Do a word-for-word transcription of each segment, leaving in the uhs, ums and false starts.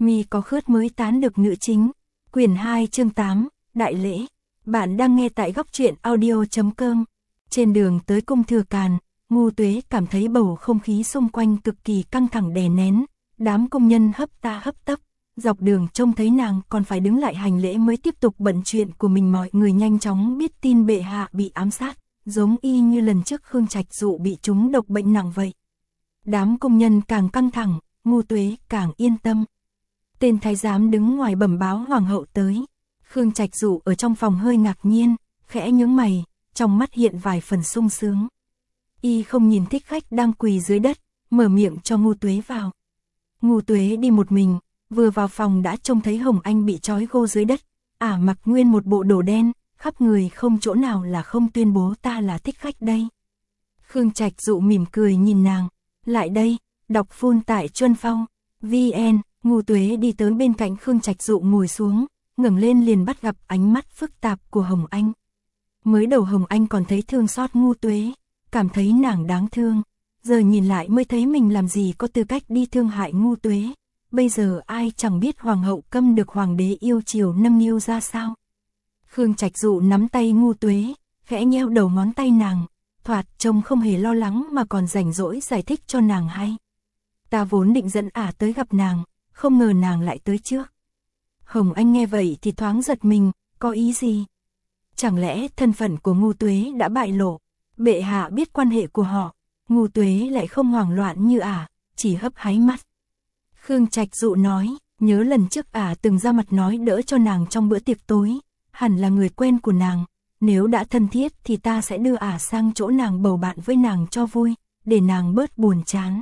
Mi có khướt mới tán được nữ chính. Quyển hai chương tám, Đại lễ. Bạn đang nghe tại góc truyện audio chấm com. Trên đường tới cung Thừa Càn, Ngu Tuế cảm thấy bầu không khí xung quanh cực kỳ căng thẳng đè nén. Đám công nhân hấp ta hấp tấp. Dọc đường trông thấy nàng còn phải đứng lại hành lễ mới tiếp tục bận chuyện của mình. Mọi người nhanh chóng biết tin bệ hạ bị ám sát, giống y như lần trước Khương Trạch Dụ bị trúng độc bệnh nặng vậy. Đám công nhân càng căng thẳng, Ngu Tuế càng yên tâm. Tên thái giám đứng ngoài bẩm báo hoàng hậu tới. Khương Trạch Dụ ở trong phòng hơi ngạc nhiên, khẽ nhướng mày, trong mắt hiện vài phần sung sướng. Y không nhìn thích khách đang quỳ dưới đất, mở miệng cho Ngu Tuế vào. Ngu Tuế đi một mình, vừa vào phòng đã trông thấy Hồng Anh bị trói gô dưới đất, ả mặc nguyên một bộ đồ đen, khắp người không chỗ nào là không tuyên bố ta là thích khách đây. Khương Trạch Dụ mỉm cười nhìn nàng, lại đây, đọc phun tại Chuân Phong, vn. Ngu Tuế đi tới bên cạnh Khương Trạch Dụ ngồi xuống, ngẩng lên liền bắt gặp ánh mắt phức tạp của Hồng Anh. Mới đầu Hồng Anh còn thấy thương xót Ngu Tuế, cảm thấy nàng đáng thương, giờ nhìn lại mới thấy mình làm gì có tư cách đi thương hại Ngu Tuế. Bây giờ ai chẳng biết hoàng hậu câm được hoàng đế yêu chiều nâng niu ra sao. Khương Trạch Dụ nắm tay Ngu Tuế, khẽ nheo đầu ngón tay nàng, thoạt trông không hề lo lắng mà còn rảnh rỗi giải thích cho nàng hay. Ta vốn định dẫn ả tới gặp nàng, không ngờ nàng lại tới trước. Hồng Anh nghe vậy thì thoáng giật mình, có ý gì? Chẳng lẽ thân phận của Ngu Tuế đã bại lộ? Bệ hạ biết quan hệ của họ, Ngu Tuế lại không hoảng loạn như ả, chỉ hấp háy mắt. Khương Trạch Dụ nói, nhớ lần trước ả từng ra mặt nói đỡ cho nàng trong bữa tiệc tối, hẳn là người quen của nàng, nếu đã thân thiết thì ta sẽ đưa ả sang chỗ nàng bầu bạn với nàng cho vui, để nàng bớt buồn chán.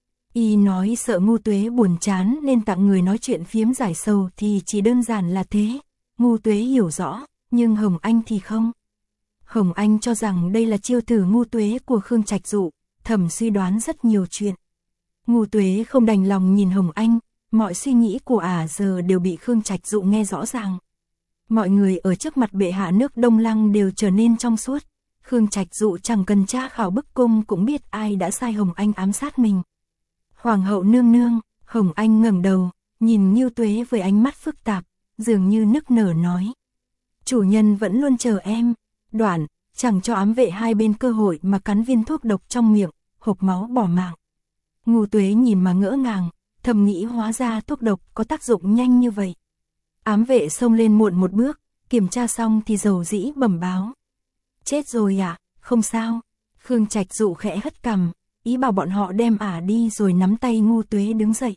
Y nói sợ Ngu Tuế buồn chán nên tặng người nói chuyện phiếm giải sầu thì chỉ đơn giản là thế. Ngu Tuế hiểu rõ, nhưng Hồng Anh thì không. Hồng Anh cho rằng đây là chiêu thử Ngu Tuế của Khương Trạch Dụ, thầm suy đoán rất nhiều chuyện. Ngu Tuế không đành lòng nhìn Hồng Anh, mọi suy nghĩ của ả giờ đều bị Khương Trạch Dụ nghe rõ ràng. Mọi người ở trước mặt bệ hạ nước Đông Lăng đều trở nên trong suốt. Khương Trạch Dụ chẳng cần tra khảo bức cung cũng biết ai đã sai Hồng Anh ám sát mình. Hoàng hậu nương nương, Hồng Anh ngẩng đầu, nhìn Ngu Tuế với ánh mắt phức tạp, dường như nức nở nói. Chủ nhân vẫn luôn chờ em, đoạn, chẳng cho ám vệ hai bên cơ hội mà cắn viên thuốc độc trong miệng, hộc máu bỏ mạng. Ngu Tuế nhìn mà ngỡ ngàng, thầm nghĩ hóa ra thuốc độc có tác dụng nhanh như vậy. Ám vệ xông lên muộn một bước, kiểm tra xong thì dầu dĩ bẩm báo. Chết rồi à, không sao. Khương Trạch Dụ khẽ hất cằm, ý bảo bọn họ đem ả đi rồi nắm tay Ngu Tuế đứng dậy.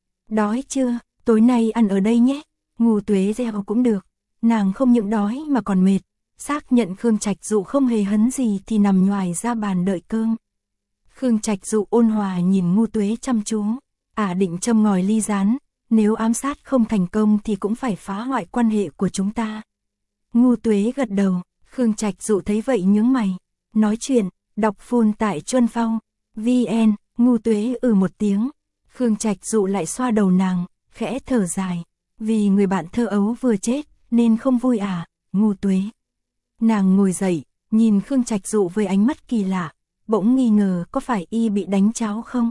Đói chưa, tối nay ăn ở đây nhé. Ngu Tuế gieo cũng được, nàng không những đói mà còn mệt. Xác nhận Khương Trạch Dụ không hề hấn gì thì nằm nhoài ra bàn đợi cơm. Khương Trạch Dụ ôn hòa nhìn Ngu Tuế chăm chú, ả định châm ngòi ly gián, nếu ám sát không thành công thì cũng phải phá hoại quan hệ của chúng ta. Ngu Tuế gật đầu, Khương Trạch Dụ thấy vậy nhướng mày, nói chuyện, đọc phun tại Chuân Phong, vn. Ngu Tuế ừ một tiếng, Khương Trạch Dụ lại xoa đầu nàng, khẽ thở dài, vì người bạn thơ ấu vừa chết nên không vui à, Ngu Tuế. Nàng ngồi dậy, nhìn Khương Trạch Dụ với ánh mắt kỳ lạ, bỗng nghi ngờ có phải y bị đánh cháo không?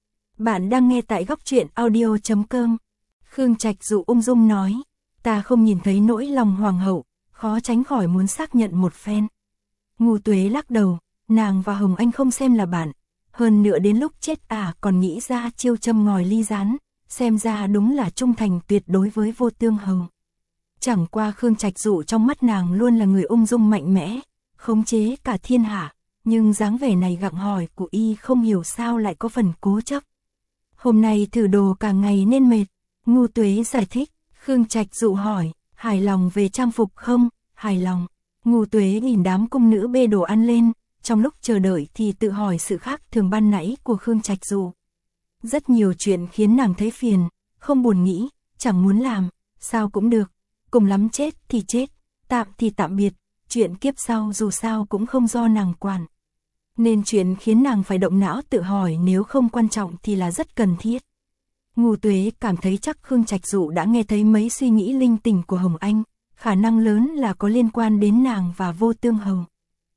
Bạn đang nghe tại góc truyện audio chấm com. Khương Trạch Dụ ung dung nói, ta không nhìn thấy nỗi lòng hoàng hậu, khó tránh khỏi muốn xác nhận một phen. Ngu Tuế lắc đầu, nàng và Hồng Anh không xem là bạn, hơn nữa đến lúc chết à còn nghĩ ra chiêu châm ngòi ly gián, xem ra đúng là trung thành tuyệt đối với Vô Tương Hầu. Chẳng qua Khương Trạch Dụ trong mắt nàng luôn là người ung dung mạnh mẽ, khống chế cả thiên hạ, nhưng dáng vẻ này gặng hỏi của y không hiểu sao lại có phần cố chấp. Hôm nay thử đồ cả ngày nên mệt. Ngu Tuế giải thích. Khương Trạch Dụ hỏi, hài lòng về trang phục không? Hài lòng. Ngu Tuế nhìn đám cung nữ bê đồ ăn lên, trong lúc chờ đợi thì tự hỏi sự khác thường ban nãy của Khương Trạch Dụ. Rất nhiều chuyện khiến nàng thấy phiền, không buồn nghĩ, chẳng muốn làm, sao cũng được, cùng lắm chết thì chết, tạm thì tạm biệt, chuyện kiếp sau dù sao cũng không do nàng quản. Nên chuyện khiến nàng phải động não tự hỏi nếu không quan trọng thì là rất cần thiết. Ngu Tuế cảm thấy chắc Khương Trạch Dụ đã nghe thấy mấy suy nghĩ linh tinh của Hồng Anh, khả năng lớn là có liên quan đến nàng và Vô Tương Hầu.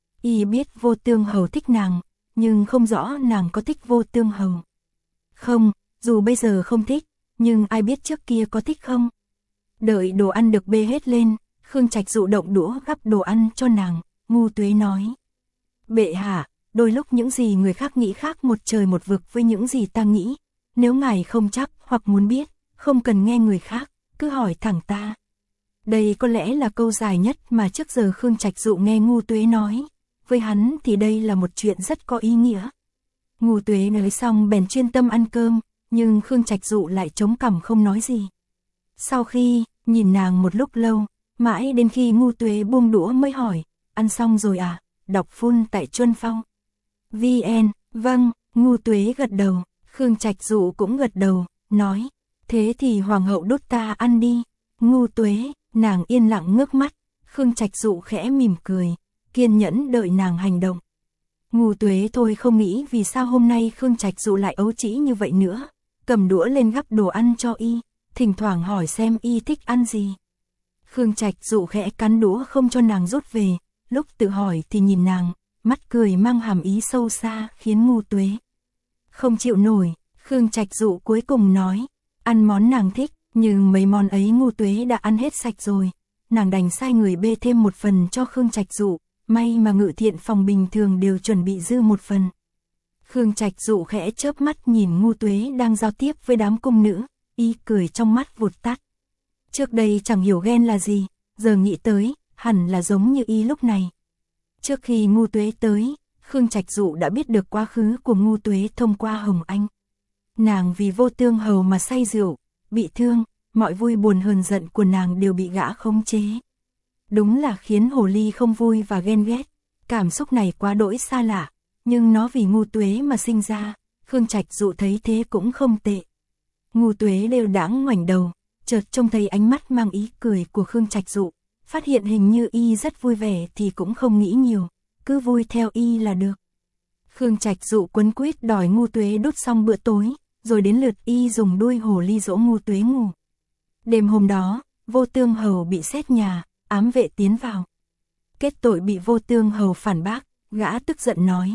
Y biết Vô Tương Hầu thích nàng, nhưng không rõ nàng có thích Vô Tương Hầu. Không, dù bây giờ không thích, nhưng ai biết trước kia có thích không? Đợi đồ ăn được bê hết lên, Khương Trạch Dụ động đũa gắp đồ ăn cho nàng, Ngu Tuế nói. Bệ hạ, đôi lúc những gì người khác nghĩ khác một trời một vực với những gì ta nghĩ. Nếu ngài không chắc hoặc muốn biết, không cần nghe người khác, cứ hỏi thẳng ta. Đây có lẽ là câu dài nhất mà trước giờ Khương Trạch Dụ nghe Ngu Tuế nói. Với hắn thì đây là một chuyện rất có ý nghĩa. Ngu Tuế nói xong bèn chuyên tâm ăn cơm, nhưng Khương Trạch Dụ lại chống cằm không nói gì. Sau khi nhìn nàng một lúc lâu, mãi đến khi Ngu Tuế buông đũa mới hỏi, ăn xong rồi à? Đọc phun tại Chuân Phong. vê en, vâng, Ngu Tuế gật đầu, Khương Trạch Dụ cũng gật đầu, nói, thế thì hoàng hậu đút ta ăn đi. Ngu Tuế, nàng yên lặng ngước mắt, Khương Trạch Dụ khẽ mỉm cười, kiên nhẫn đợi nàng hành động. Ngu Tuế thôi không nghĩ vì sao hôm nay Khương Trạch Dụ lại ấu trĩ như vậy nữa, cầm đũa lên gắp đồ ăn cho y, thỉnh thoảng hỏi xem y thích ăn gì. Khương Trạch Dụ khẽ cắn đũa không cho nàng rút về, lúc tự hỏi thì nhìn nàng, mắt cười mang hàm ý sâu xa khiến Ngu Tuế không chịu nổi. Khương Trạch Dụ cuối cùng nói, ăn món nàng thích, nhưng mấy món ấy Ngu Tuế đã ăn hết sạch rồi. Nàng đành sai người bê thêm một phần cho Khương Trạch Dụ, may mà Ngự Thiện phòng bình thường đều chuẩn bị dư một phần. Khương Trạch Dụ khẽ chớp mắt nhìn Ngu Tuế đang giao tiếp với đám cung nữ, y cười trong mắt vụt tắt. Trước đây chẳng hiểu ghen là gì, giờ nghĩ tới, hẳn là giống như y lúc này. Trước khi Ngu Tuế tới, Khương Trạch Dụ đã biết được quá khứ của Ngu Tuế thông qua Hồng Anh. Nàng vì Vô Tương Hầu mà say rượu, bị thương, mọi vui buồn hờn giận của nàng đều bị gã khống chế. Đúng là khiến hồ ly không vui và ghen ghét, cảm xúc này quá đỗi xa lạ, nhưng nó vì Ngu Tuế mà sinh ra, Khương Trạch Dụ thấy thế cũng không tệ. Ngu Tuế đều đãng ngoảnh đầu, chợt trông thấy ánh mắt mang ý cười của Khương Trạch Dụ, phát hiện hình như y rất vui vẻ thì cũng không nghĩ nhiều, cứ vui theo y là được. Khương Trạch Dụ quấn quýt đòi Ngu Tuế đút xong bữa tối, rồi đến lượt y dùng đuôi hồ ly dỗ Ngu Tuế ngủ. Đêm hôm đó, Vô Tương Hầu bị xét nhà, ám vệ tiến vào. Kết tội bị Vô Tương Hầu phản bác, gã tức giận nói.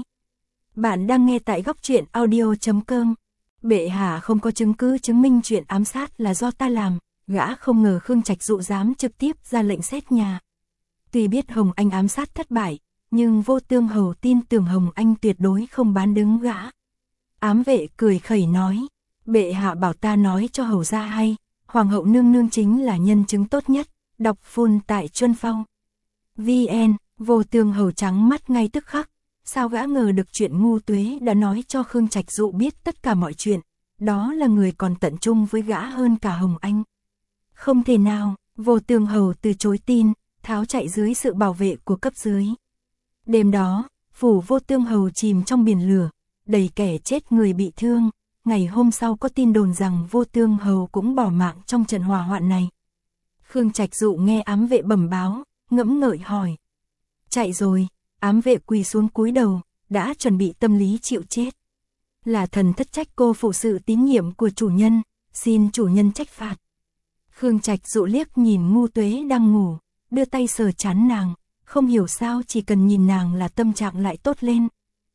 Bạn đang nghe tại góc truyện audio chấm com. Bệ hạ không có chứng cứ chứng minh chuyện ám sát là do ta làm, gã không ngờ Khương Trạch Dụ dám trực tiếp ra lệnh xét nhà. Tuy biết Hồng Anh ám sát thất bại, nhưng Vô Tương Hầu tin tưởng Hồng Anh tuyệt đối không bán đứng gã. Ám vệ cười khẩy nói, bệ hạ bảo ta nói cho hầu gia hay, hoàng hậu nương nương chính là nhân chứng tốt nhất. Đọc phun tại Chuân Phong. vê en, Vô Tương Hầu trắng mắt ngay tức khắc, sao gã ngờ được chuyện Ngu Tuế đã nói cho Khương Trạch Dụ biết tất cả mọi chuyện, đó là người còn tận trung với gã hơn cả Hồng Anh. Không thể nào, Vô Tương Hầu từ chối tin, tháo chạy dưới sự bảo vệ của cấp dưới. Đêm đó, phủ Vô Tương Hầu chìm trong biển lửa, đầy kẻ chết người bị thương, ngày hôm sau có tin đồn rằng Vô Tương Hầu cũng bỏ mạng trong trận hỏa hoạn này. Khương Trạch Dụ nghe ám vệ bẩm báo, ngẫm ngợi hỏi. Chạy rồi, ám vệ quỳ xuống cúi đầu, đã chuẩn bị tâm lý chịu chết. Là thần thất trách cô phụ sự tín nhiệm của chủ nhân, xin chủ nhân trách phạt. Khương Trạch Dụ liếc nhìn Ngu Tuế đang ngủ, đưa tay sờ trán nàng, không hiểu sao chỉ cần nhìn nàng là tâm trạng lại tốt lên.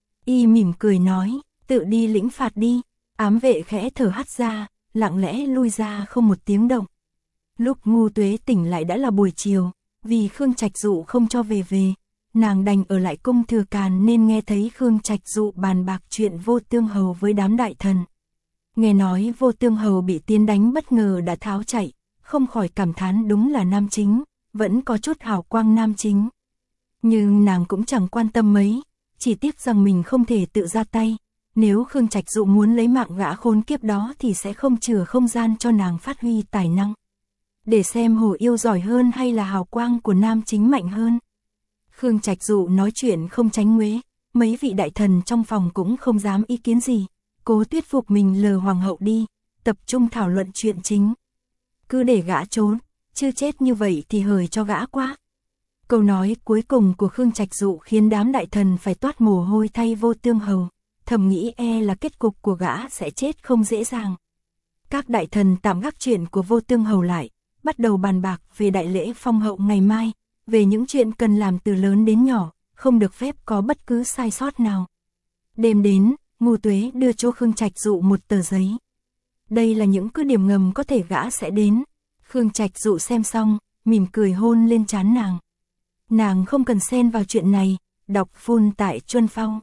Y mỉm cười nói, tự đi lĩnh phạt đi. Ám vệ khẽ thở hắt ra, lặng lẽ lui ra không một tiếng động. Lúc Ngu Tuế tỉnh lại đã là buổi chiều, vì Khương Trạch Dụ không cho về về, nàng đành ở lại cung Thừa Càn nên nghe thấy Khương Trạch Dụ bàn bạc chuyện Vô Tương Hầu với đám đại thần. Nghe nói Vô Tương Hầu bị tiến đánh bất ngờ đã tháo chạy, không khỏi cảm thán đúng là nam chính, vẫn có chút hào quang nam chính. Nhưng nàng cũng chẳng quan tâm mấy, chỉ tiếc rằng mình không thể tự ra tay. Nếu Khương Trạch Dụ muốn lấy mạng gã khốn kiếp đó thì sẽ không chừa không gian cho nàng phát huy tài năng. Để xem Hồ Yêu giỏi hơn hay là hào quang của nam chính mạnh hơn. Khương Trạch Dụ nói chuyện không tránh nguế, mấy vị đại thần trong phòng cũng không dám ý kiến gì, cố thuyết phục mình lờ hoàng hậu đi, tập trung thảo luận chuyện chính. Cứ để gã trốn, chứ chết như vậy thì hời cho gã quá. Câu nói cuối cùng của Khương Trạch Dụ khiến đám đại thần phải toát mồ hôi thay Vô Tương Hầu, thầm nghĩ e là kết cục của gã sẽ chết không dễ dàng. Các đại thần tạm gác chuyện của Vô Tương Hầu lại, bắt đầu bàn bạc về đại lễ phong hậu ngày mai, về những chuyện cần làm từ lớn đến nhỏ, không được phép có bất cứ sai sót nào. Đêm đến, Ngu Tuế đưa cho Khương Trạch Dụ một tờ giấy. đây là những cứ điểm ngầm có thể gã sẽ đến. Khương Trạch Dụ xem xong, mỉm cười hôn lên trán nàng. Nàng không cần xen vào chuyện này, đọc full tại Chuân Phong.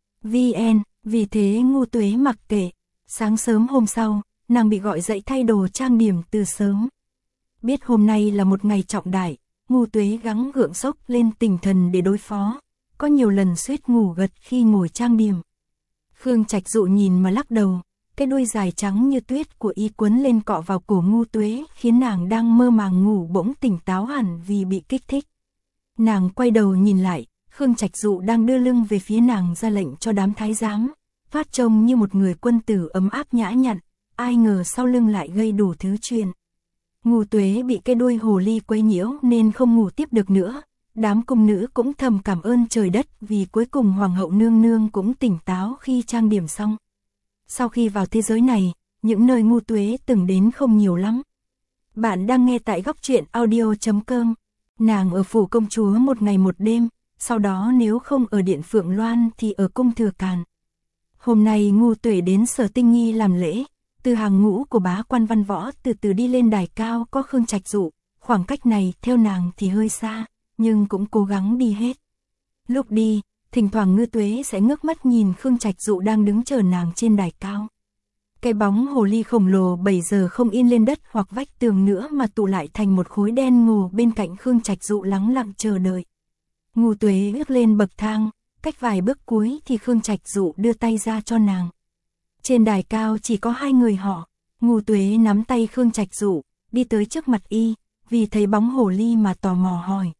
vê en, vì thế Ngu Tuế mặc kệ. Sáng sớm hôm sau, nàng bị gọi dậy thay đồ trang điểm từ sớm. Biết hôm nay là một ngày trọng đại, Ngu Tuế gắng gượng sốc lên tinh thần để đối phó. Có nhiều lần suýt ngủ gật khi ngồi trang điểm. Khương Trạch Dụ nhìn mà lắc đầu. Cái đuôi dài trắng như tuyết của y quấn lên cọ vào cổ Ngu Tuế, khiến nàng đang mơ màng ngủ bỗng tỉnh táo hẳn vì bị kích thích. Nàng quay đầu nhìn lại, Khương Trạch Dụ đang đưa lưng về phía nàng ra lệnh cho đám thái giám, phát trông như một người quân tử ấm áp nhã nhặn, ai ngờ sau lưng lại gây đủ thứ chuyện. Ngu Tuế bị cái đuôi hồ ly quấy nhiễu nên không ngủ tiếp được nữa. Đám cung nữ cũng thầm cảm ơn trời đất vì cuối cùng Hoàng hậu nương nương cũng tỉnh táo khi trang điểm xong. Sau khi vào thế giới này, những nơi Ngu Tuế từng đến không nhiều lắm. Bạn đang nghe tại góc truyện audio chấm com. Nàng ở phủ công chúa một ngày một đêm, sau đó nếu không ở điện Phượng Loan thì ở cung Thừa Càn. Hôm nay Ngu Tuế đến Sở Tinh Nghi làm lễ, từ hàng ngũ của bá quan văn võ từ từ đi lên đài cao có Khương Trạch Dụ, khoảng cách này theo nàng thì hơi xa, nhưng cũng cố gắng đi hết. Lúc đi, thỉnh thoảng Ngu Tuế sẽ ngước mắt nhìn Khương Trạch Dụ đang đứng chờ nàng trên đài cao. Cái bóng hồ ly khổng lồ bây giờ không in lên đất hoặc vách tường nữa mà tụ lại thành một khối đen ngầu bên cạnh Khương Trạch Dụ lắng lặng chờ đợi. Ngu Tuế bước lên bậc thang, cách vài bước cuối thì Khương Trạch Dụ đưa tay ra cho nàng. Trên đài cao chỉ có hai người họ, Ngu Tuế nắm tay Khương Trạch Dụ, đi tới trước mặt y, vì thấy bóng hồ ly mà tò mò hỏi.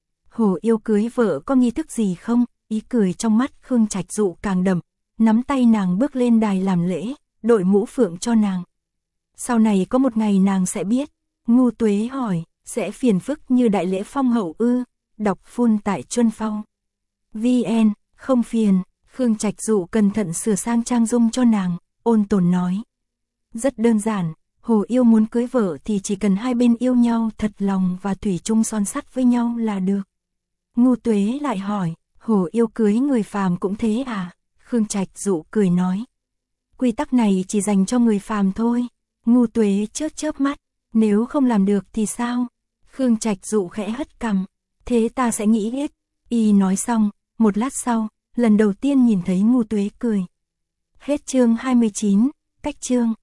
Hồ yêu cưới vợ có nghi thức gì không? Ý cười trong mắt Khương Trạch Dụ càng đậm, nắm tay nàng bước lên đài làm lễ, đội mũ phượng cho nàng. Sau này có một ngày nàng sẽ biết. Ngu Tuế hỏi, sẽ phiền phức như đại lễ phong hậu ư? Đọc full tại Chuân Phong. vê en, không phiền. Khương Trạch Dụ cẩn thận sửa sang trang dung cho nàng, ôn tồn nói. Rất đơn giản, hồ yêu muốn cưới vợ thì chỉ cần hai bên yêu nhau thật lòng và thủy chung son sắt với nhau là được. Ngu Tuế lại hỏi, hồ yêu cưới người phàm cũng thế à? Khương Trạch Dụ cười nói. Quy tắc này chỉ dành cho người phàm thôi. Ngu Tuế chớp chớp mắt, nếu không làm được thì sao? Khương Trạch Dụ khẽ hất cằm, thế ta sẽ nghĩ hết. Y nói xong, một lát sau, lần đầu tiên nhìn thấy Ngu Tuế cười. Hết chương hai mươi chín, cách chương.